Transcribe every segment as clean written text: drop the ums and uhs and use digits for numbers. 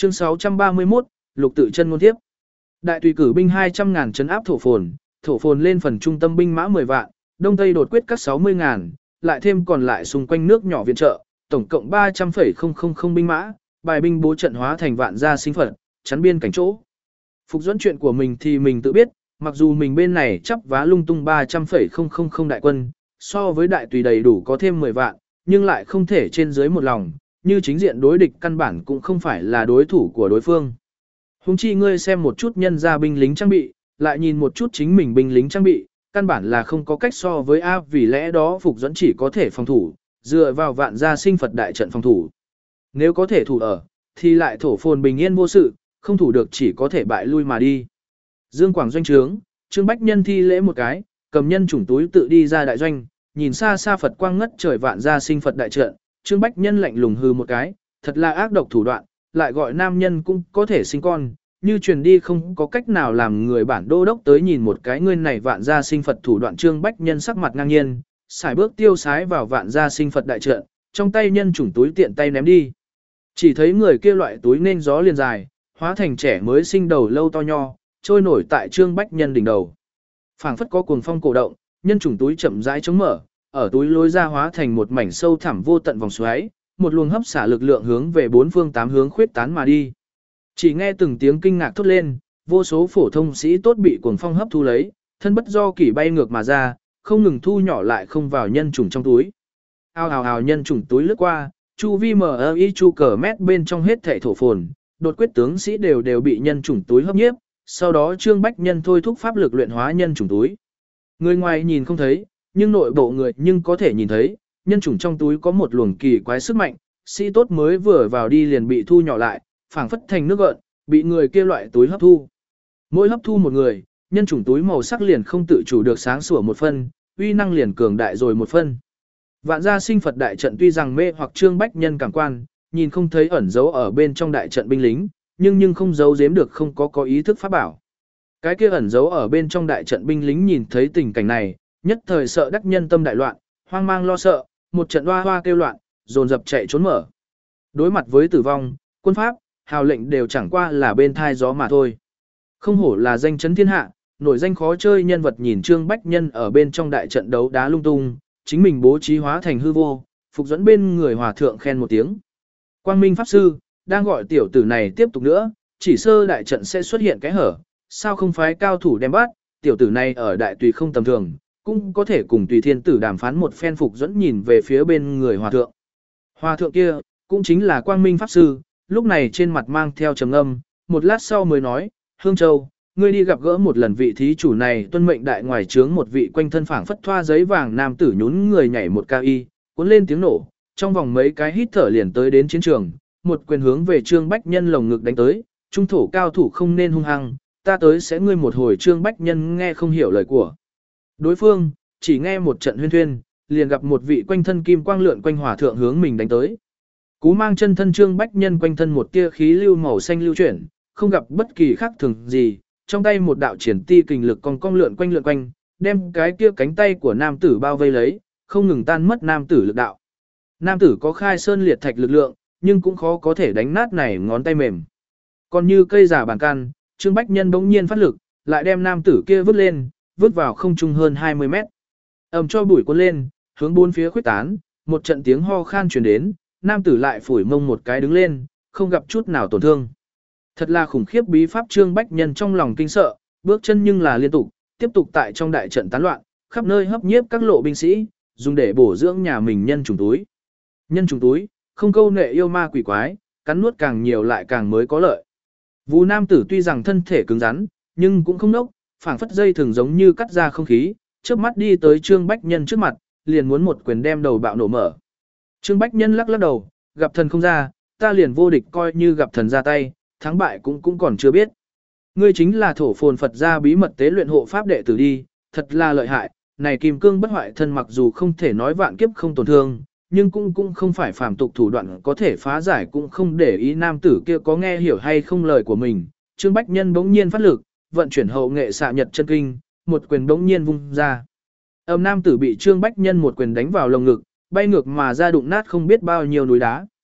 Chương 631, Lục tự chân ngôn tiếp. Đại tùy cử binh 200.000 trấn áp thổ phồn lên phần trung tâm binh mã 10 vạn, đông tây đột quyết các 60.000, lại thêm còn lại xung quanh nước nhỏ viện trợ, tổng cộng 300,000 binh mã, bài binh bố trận hóa thành vạn gia sinh phật, chắn biên cảnh chỗ. Phục dẫn chuyện của mình thì mình tự biết, mặc dù mình bên này chắp vá lung tung 300,000 đại quân, so với đại tùy đầy đủ có thêm 10 vạn, nhưng lại không thể trên dưới một lòng, như chính diện đối địch căn bản cũng không phải là đối thủ của đối phương. Hùng chi ngươi xem một chút nhân gia binh lính trang bị, lại nhìn một chút chính mình binh lính trang bị, căn bản là không có cách so với A, vì lẽ đó Phục dẫn chỉ có thể phòng thủ, dựa vào vạn gia sinh Phật đại trận phòng thủ. Nếu có thể thủ ở, thì lại thổ phồn bình yên vô sự, không thủ được chỉ có thể bại lui mà đi. Dương Quảng doanh trướng, Trương Bách Nhân thi lễ một cái, cầm nhân chủng túi tự đi ra đại doanh, nhìn xa xa Phật quang ngất trời vạn gia sinh Phật đại trận, Trương Bách Nhân lạnh lùng hừ một cái, thật là ác độc thủ đoạn, lại gọi nam nhân cũng có thể sinh con, như truyền đi không có cách nào làm người bản đô đốc tới nhìn một cái ngươi này vạn gia sinh Phật thủ đoạn. Trương Bách Nhân sắc mặt ngang nhiên, xài bước tiêu sái vào vạn gia sinh Phật đại trận, trong tay nhân chủng túi tiện tay ném đi. Chỉ thấy người kia loại túi nên gió liền dài, hóa thành trẻ mới sinh đầu lâu to nho, trôi nổi tại Trương Bách Nhân đỉnh đầu. Phảng phất có cuồng phong cổ động, nhân chủng túi chậm rãi chống mở, ở túi lối ra hóa thành một mảnh sâu thẳm vô tận vòng xoáy, một luồng hấp xả lực lượng hướng về bốn phương tám hướng khuyết tán mà đi. Chỉ nghe từng tiếng kinh ngạc thốt lên, vô số phổ thông sĩ tốt bị cuồng phong hấp thu lấy, thân bất do kỷ bay ngược mà ra, không ngừng thu nhỏ lại không vào nhân chủng trong túi. Ao ào ào nhân chủng túi lướt qua, chu vi MI chu cờ mét bên trong hết thảy thổ phồn, đột quyết tướng sĩ đều bị nhân chủng túi hấp nhiếp, sau đó Trương Bách Nhân thôi thúc pháp lực luyện hóa nhân chủng túi. Người ngoài nhìn không thấy, nhưng nội bộ người nhưng có thể nhìn thấy, nhân chủng trong túi có một luồng kỳ quái sức mạnh, sĩ tốt mới vừa vào đi liền bị thu nhỏ lại, phảng phất thành nước gợn, bị người kia loại túi hấp thu. Mỗi hấp thu một người, nhân chủng túi màu sắc liền không tự chủ được sáng sủa một phân, uy năng liền cường đại rồi một phân. Vạn gia sinh Phật đại trận tuy rằng mê hoặc Trương Bách Nhân cảm quan, nhìn không thấy ẩn dấu ở bên trong đại trận binh lính, nhưng không giấu giếm được không có ý thức pháp bảo. Cái kia ẩn dấu ở bên trong đại trận binh lính nhìn thấy tình cảnh này, nhất thời sợ đắc nhân tâm đại loạn, hoang mang lo sợ, một trận hoa hoa kêu loạn, dồn dập chạy trốn mở. Đối mặt với tử vong, quân pháp, hào lệnh đều chẳng qua là bên thai gió mà thôi. Không hổ là danh chấn thiên hạ, nổi danh khó chơi nhân vật. Nhìn Trương Bách Nhân ở bên trong đại trận đấu đá lung tung, chính mình bố trí hóa thành hư vô, Phục dẫn bên người hòa thượng khen một tiếng. Quang Minh Pháp Sư, đang gọi tiểu tử này tiếp tục nữa, chỉ sơ đại trận sẽ xuất hiện cái hở, sao không phái cao thủ đem bắt, tiểu tử này ở đại tùy không tầm thường, cũng có thể cùng tùy thiên tử đàm phán một phen. Phục dẫn nhìn về phía bên người hòa thượng. Hòa thượng kia, cũng chính là Quang Minh Pháp Sư, lúc này trên mặt mang theo trầm ngâm, một lát sau mới nói, Hương Châu, ngươi đi gặp gỡ một lần vị thí chủ này, tuân mệnh đại ngoài trướng một vị quanh thân phảng phất thoa giấy vàng nam tử nhún người nhảy một ca y, cuốn lên tiếng nổ, trong vòng mấy cái hít thở liền tới đến chiến trường, một quyền hướng về Trương Bách Nhân lồng ngực đánh tới, trung thổ cao thủ không nên hung hăng, ta tới sẽ ngươi một hồi. Trương Bách Nhân nghe không hiểu lời của đối phương, chỉ nghe một trận huyên thuyên, liền gặp một vị quanh thân kim quang lượn quanh hòa thượng hướng mình đánh tới. Cú mang chân thân Trương Bách Nhân quanh thân một tia khí lưu màu xanh lưu chuyển, không gặp bất kỳ khác thường gì, trong tay một đạo triển ti kình lực cong lượn quanh, đem cái kia cánh tay của nam tử bao vây lấy, không ngừng tan mất nam tử lực đạo. Nam tử có khai sơn liệt thạch lực lượng, nhưng cũng khó có thể đánh nát này ngón tay mềm. Còn như cây giả bàn can, Trương Bách Nhân bỗng nhiên phát lực, lại đem nam tử kia vứt lên, vứt vào không trung hơn 20 mét. Ầm cho bụi cuốn lên, hướng bốn phía khuếch tán, một trận tiếng ho khan truyền đến, nam tử lại phủi mông một cái đứng lên, không gặp chút nào tổn thương. Thật là khủng khiếp bí pháp. Trương Bách Nhân trong lòng kinh sợ, bước chân nhưng là liên tục, tiếp tục tại trong đại trận tán loạn, khắp nơi hấp nhiếp các lộ binh sĩ, dùng để bổ dưỡng nhà mình nhân trùng túi. Nhân trùng túi, không câu nệ yêu ma quỷ quái, cắn nuốt càng nhiều lại càng mới có lợi. Vú nam tử tuy rằng thân thể cứng rắn, nhưng cũng không nốc, phảng phất dây thường giống như cắt ra không khí, chớp mắt đi tới Trương Bách Nhân trước mặt, liền muốn một quyền đem đầu bạo nổ mở. Trương Bách Nhân lắc đầu, gặp thần không ra, ta liền vô địch, coi như gặp thần ra tay, thắng bại cũng còn chưa biết. Ngươi chính là thổ phồn Phật gia bí mật tế luyện hộ pháp đệ tử đi, thật là lợi hại, này kim cương bất hoại thân mặc dù không thể nói vạn kiếp không tổn thương, nhưng cũng không phải phàm tục thủ đoạn có thể phá giải, cũng không để ý nam tử kia có nghe hiểu hay không lời của mình. Trương Bách Nhân bỗng nhiên phát lực, vận chuyển hậu nghệ xạ nhật chân kinh, một quyền bỗng nhiên vung ra. Nam tử bị Trương Bách Nhân một quyền đánh vào lồng ngực, bay ngược mà ra đụng nát không biết bao nhiêu núi đá.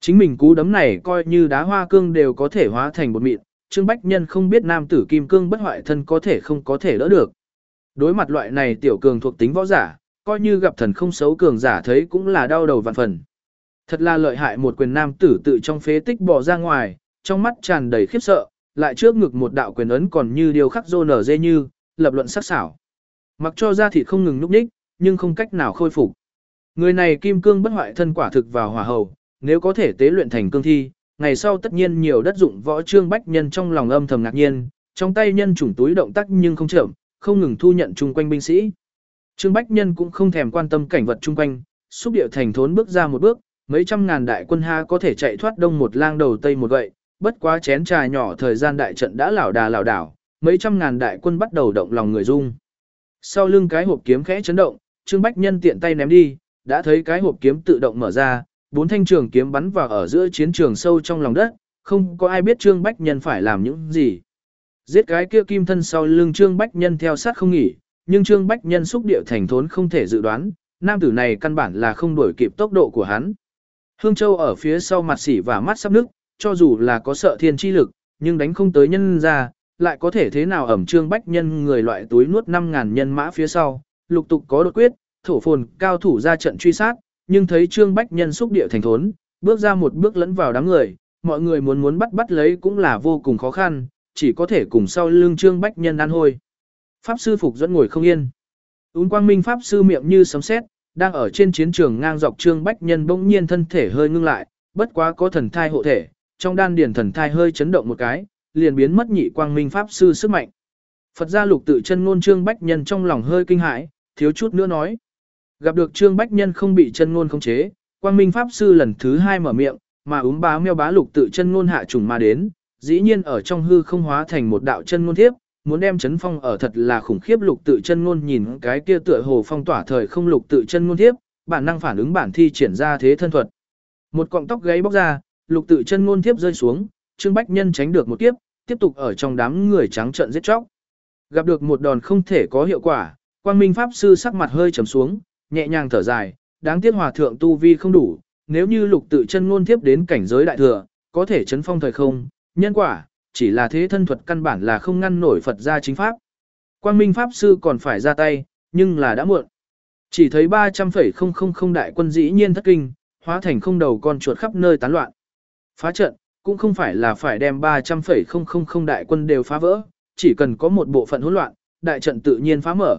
Chính mình cú đấm này coi như đá hoa cương đều có thể hóa thành bột mịn, Trương Bách Nhân không biết nam tử kim cương bất hoại thân có thể không có thể đỡ được. Đối mặt loại này tiểu cường thuộc tính võ giả, coi như gặp thần không xấu cường giả thấy cũng là đau đầu vạn phần. Thật là lợi hại, một quyền nam tử tự trong phế tích bò ra ngoài, trong mắt tràn đầy khiếp sợ, lại trước ngực một đạo quyền ấn còn như điều khắc rô nở dê như, lập luận sắc sảo. Mặc cho da thịt không ngừng núp đích, nhưng không cách nào khôi phục. Người này kim cương bất hoại thân quả thực vào hỏa hầu, nếu có thể tế luyện thành cương thi, ngày sau tất nhiên nhiều đất dụng võ. Trương Bách Nhân trong lòng âm thầm ngạc nhiên, trong tay nhân chủng túi động tác nhưng không chậm, không ngừng thu nhận chung quanh binh sĩ. Trương Bách Nhân cũng không thèm quan tâm cảnh vật chung quanh, xúc điệu thành thốn bước ra một bước, mấy trăm ngàn đại quân ha có thể chạy thoát đông một lang đầu tây một gậy, bất quá chén trà nhỏ thời gian đại trận đã lảo đà lảo đảo, mấy trăm ngàn đại quân bắt đầu động lòng người dung. Sau lưng cái hộp kiếm khẽ chấn động, Trương Bách Nhân tiện tay ném đi, đã thấy cái hộp kiếm tự động mở ra, 4 thanh trường kiếm bắn vào ở giữa chiến trường sâu trong lòng đất, không có ai biết Trương Bách Nhân phải làm những gì. Giết cái kia kim thân sau lưng Trương Bách Nhân theo sát không nghỉ, nhưng Trương Bách Nhân xúc điệu thành thốn không thể dự đoán, nam tử này căn bản là không đuổi kịp tốc độ của hắn. Hương Châu ở phía sau mặt xỉ và mắt sắp nước, cho dù là có sợ thiên chi lực, nhưng đánh không tới nhân ra, lại có thể thế nào ẩm Trương Bách Nhân người loại túi nuốt 5.000 nhân mã phía sau, lục tục có đột quyết, thổ phồn cao thủ ra trận truy sát, nhưng thấy Trương Bách Nhân xúc địa thành thốn, bước ra một bước lẫn vào đám người, mọi người muốn bắt lấy cũng là vô cùng khó khăn, chỉ có thể cùng sau lưng Trương Bách Nhân ăn hôi. Pháp sư Phục dẫn ngồi không yên. Quang Minh Pháp sư miệng như sấm sét, đang ở trên chiến trường ngang dọc Trương Bách Nhân bỗng nhiên thân thể hơi ngưng lại, bất quá có thần thai hộ thể, trong đan điền thần thai hơi chấn động một cái, liền biến mất nhị Quang Minh Pháp sư sức mạnh. Phật gia Lục Tự chân ngôn Trương Bách Nhân trong lòng hơi kinh hãi, thiếu chút nữa nói. Gặp được Trương Bách Nhân không bị chân ngôn khống chế, Quang Minh Pháp sư lần thứ 2 mở miệng, mà bá meo bá Lục Tự chân ngôn hạ trùng mà đến, dĩ nhiên ở trong hư không hóa thành một đạo chân ngôn thiếp, muốn đem chấn phong ở thật là khủng khiếp. Lục Tự chân ngôn nhìn cái kia tựa hồ phong tỏa thời không Lục Tự chân ngôn thiếp, bản năng phản ứng bản thi triển ra thế thân thuật. Một cọng tóc gáy bóc ra, Lục Tự chân ngôn thiếp rơi xuống, Trương Bách Nhân tránh được một kiếp, tiếp tục ở trong đám người trắng trợn giết chóc. Gặp được một đòn không thể có hiệu quả, Quang Minh Pháp sư sắc mặt hơi trầm xuống, nhẹ nhàng thở dài, đáng tiếc hòa thượng tu vi không đủ, nếu như Lục Tự chân ngôn thiếp đến cảnh giới đại thừa, có thể chấn phong thời không, nhân quả, chỉ là thế thân thuật căn bản là không ngăn nổi Phật gia chính pháp. Quang Minh Pháp sư còn phải ra tay, nhưng là đã muộn. Chỉ thấy 300,000 đại quân dĩ nhiên thất kinh, hóa thành không đầu con chuột khắp nơi tán loạn. Phá trận, cũng không phải là phải đem 300,000 đại quân đều phá vỡ, chỉ cần có một bộ phận hỗn loạn, đại trận tự nhiên phá mở,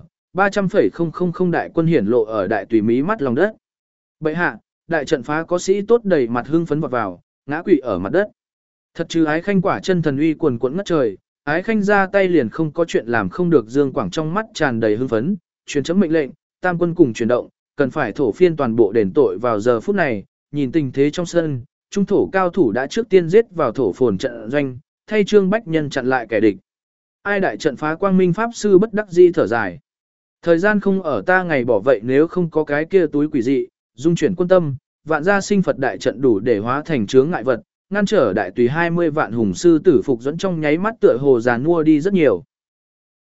300,000 đại quân hiển lộ ở đại tùy mí mắt lòng đất. Bệ hạ, đại trận phá có sĩ tốt đầy mặt hưng phấn vọt vào, ngã quỵ ở mặt đất. Thật chứ Ái Khanh quả chân thần uy quần quẫn ngất trời, Ái Khanh ra tay liền không có chuyện làm không được. Dương Quảng trong mắt tràn đầy hưng phấn, truyền chấm mệnh lệnh, tam quân cùng chuyển động, cần phải thổ phiên toàn bộ đền tội. Vào giờ phút này, nhìn tình thế trong sân, trung thổ cao thủ đã trước tiên giết vào thổ phồn trận doanh, thay Trương Bách Nhân chặn lại kẻ địch. Ai đại trận phá Quang Minh Pháp sư bất đắc dĩ thở dài. Thời gian không ở ta ngày bỏ vậy, nếu không có cái kia túi quỷ dị, dung chuyển quân tâm, vạn gia sinh Phật đại trận đủ để hóa thành chướng ngại vật, ngăn trở đại tùy 20 vạn hùng sư tử Phục dẫn trong nháy mắt tựa hồ giàn mua đi rất nhiều.